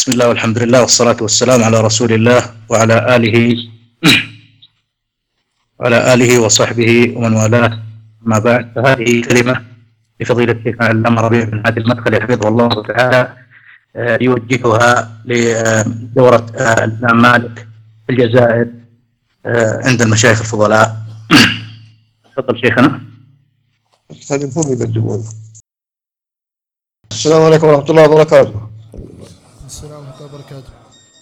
بسم الله والحمد لله والصلاة والسلام على رسول الله وعلى آله وصحبه ومن والاه. أما بعد، فهذه كلمة لفضيلة الشيخ العلامة ربيع بن هادي المدخلي حفظه الله تعالى، يوجهها لدورة الإمام مالك في الجزائر عند المشايخ الفضلاء. تفضل شيخنا. السلام عليكم ورحمة الله وبركاته. السلام ورحمة الله وبركاته.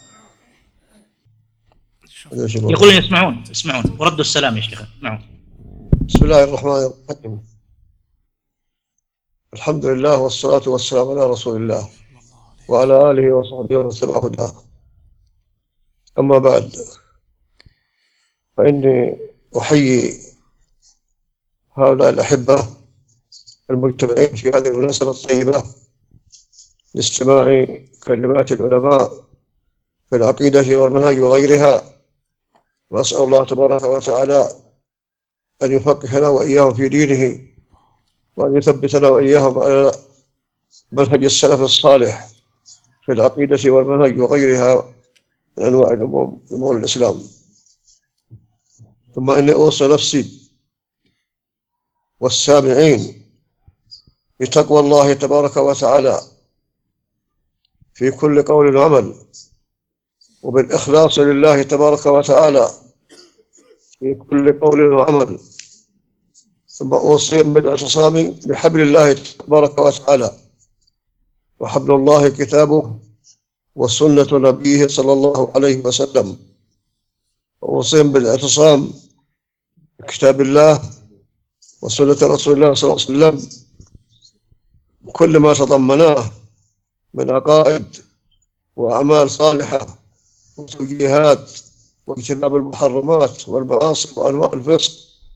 يقولون يسمعون وردوا السلام يا شيخ. نعم. بسم الله الرحمن الرحيم. الحمد لله والصلاة والسلام على رسول الله وعلى آله وصحبه ومن تبع هداه. أما بعد، فإني أحيي هؤلاء الأحبة المجتمعين في هذه المناسبة الطيبة لاستماع كلمات العلماء في العقيدة والمنهج وغيرها، وأسأل الله تبارك وتعالى أن يفقهنا وإياهم في دينه، وأن يثبتنا وإياهم على منهج السلف الصالح في العقيدة والمنهج وغيرها من أنواع أمور الإسلام. ثم إني أوصي نفسي والسامعين بتقوى الله تبارك وتعالى في كل قول وعمل، وبالإخلاص لله تبارك وتعالى في كل قول وعمل. ثم أوصيهم بالاعتصام بحبل الله تبارك وتعالى، وحبل الله كتابه وسنة نبيه صلى الله عليه وسلم. وأوصيهم بالاعتصام بكتاب الله وسنة رسول الله صلى الله عليه وسلم كل ما تضمناه من عقائد وأعمال صالحة وتوجيهات واجتناب المحرمات والمعاصي وأنواع الفسق،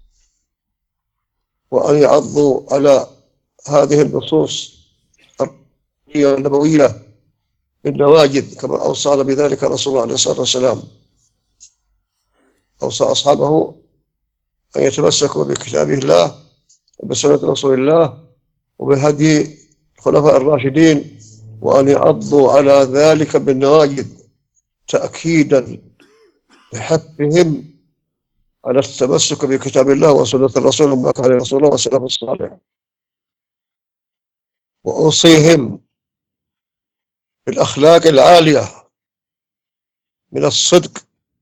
وأن يعضوا على هذه النصوص النبوية بالنواجذ كما أوصانا بذلك رسول الله عليه الصلاة والسلام. أوصى أصحابه أن يتمسكوا بكتاب الله وبسنة رسول الله وبهدي الخلفاء الراشدين، وأن يعضوا على ذلك بالنواجذ تأكيدا لحثهم على التمسك بكتاب الله وسنة الرسول وما كان رسول الله والسلف الصالح. وأوصيهم بالأخلاق العالية من الصدق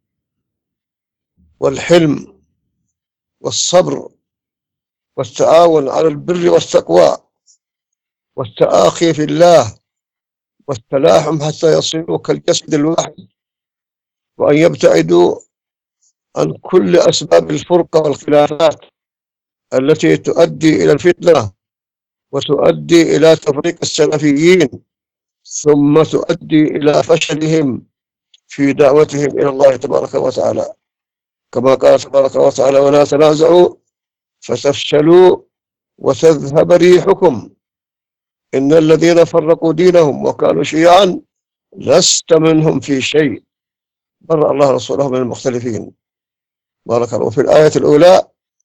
والحلم والصبر والتعاون على البر والتقوى والتآخي في الله والتلاحم حتى يصيروا كالجسد الواحد، وأن يبتعدوا عن كل أسباب الفرقة والخلافات التي تؤدي إلى الفتنة وتؤدي إلى تفريق السلفيين، ثم تؤدي إلى فشلهم في دعوتهم إلى الله تبارك وتعالى، كما قال تبارك وتعالى: ولا تنازعوا فتفشلوا وتذهب ريحكم إن الذين فرقوا دينهم وكانوا شيعا لست منهم في شيء برأ الله رسوله من المختلفين. بارك الله. في الآية الأولى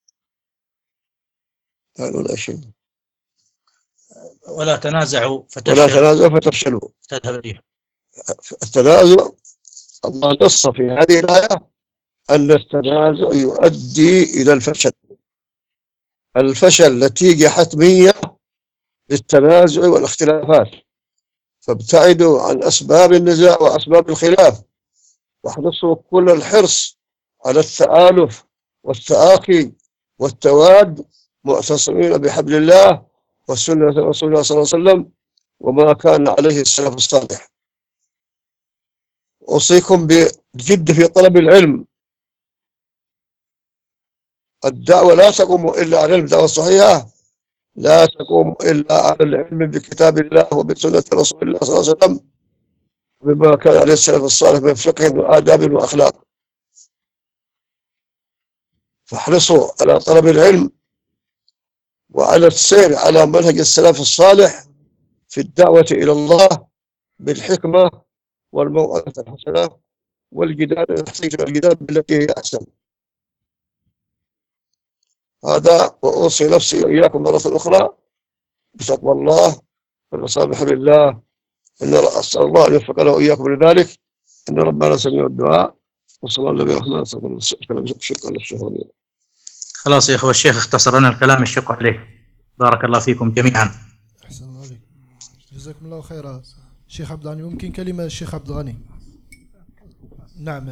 ولا تنازعوا فتفشلوا تذهب ريحكم. التنازع الله نص في هذه الآية أن التنازع يؤدي إلى الفشل. الفشل نتيجة حتمية للتنازع والاختلافات، فابتعدوا عن أسباب النزاع وأسباب الخلاف، واحرصوا كل الحرص على التآلف والتآخي والتواد، معتصمين بحبل الله وسنة رسول الله صلى الله عليه وسلم وما كان عليه السلف الصالح. أوصيكم بجد في طلب العلم. الدعوة لا تقوم إلا على العلم. الدعوة الصحيحة لا تقوم إلا على العلم بكتاب الله وبسنة رسول الله صلى الله عليه وسلم بما كان عليه السلف الصالح من فقه وآداب وأخلاق. فاحرصوا على طلب العلم وعلى السير على منهج السلف الصالح في الدعوة إلى الله بالحكمة والموعظة الحسنة والجدال بالتي هي أحسن. هذا، وأوصي نفسي وإياكم مرة أخرى بتقوى الله والمصالح بالله أسأل الله أن يوفقنا وإياكم لذلك. إن ربنا سميع الدعاء. وصلى الله عليه وسلم. شكرا للشيخ ربيع. خلاص يا إخوة الشيخ اختصر لنا الكلام، الشكر عليه. بارك الله فيكم جميعا. أحسن الله عليك، جزاكم الله خيرا. شيخ عبد الغني، ممكن كلمة الشيخ عبد الغني؟ نعم.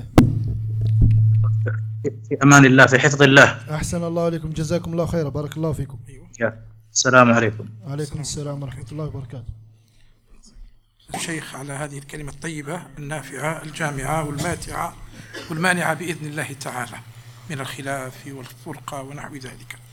في أمان الله، في حفظ الله. أحسن الله عليكم، جزاكم الله خيرا، بارك الله فيكم. السلام عليكم. وعليكم السلام ورحمة الله وبركاته. الشيخ على هذه الكلمة الطيبة النافعة الجامعة والماتعة والمانعة بإذن الله تعالى من الخلاف والفرقة ونحو ذلك.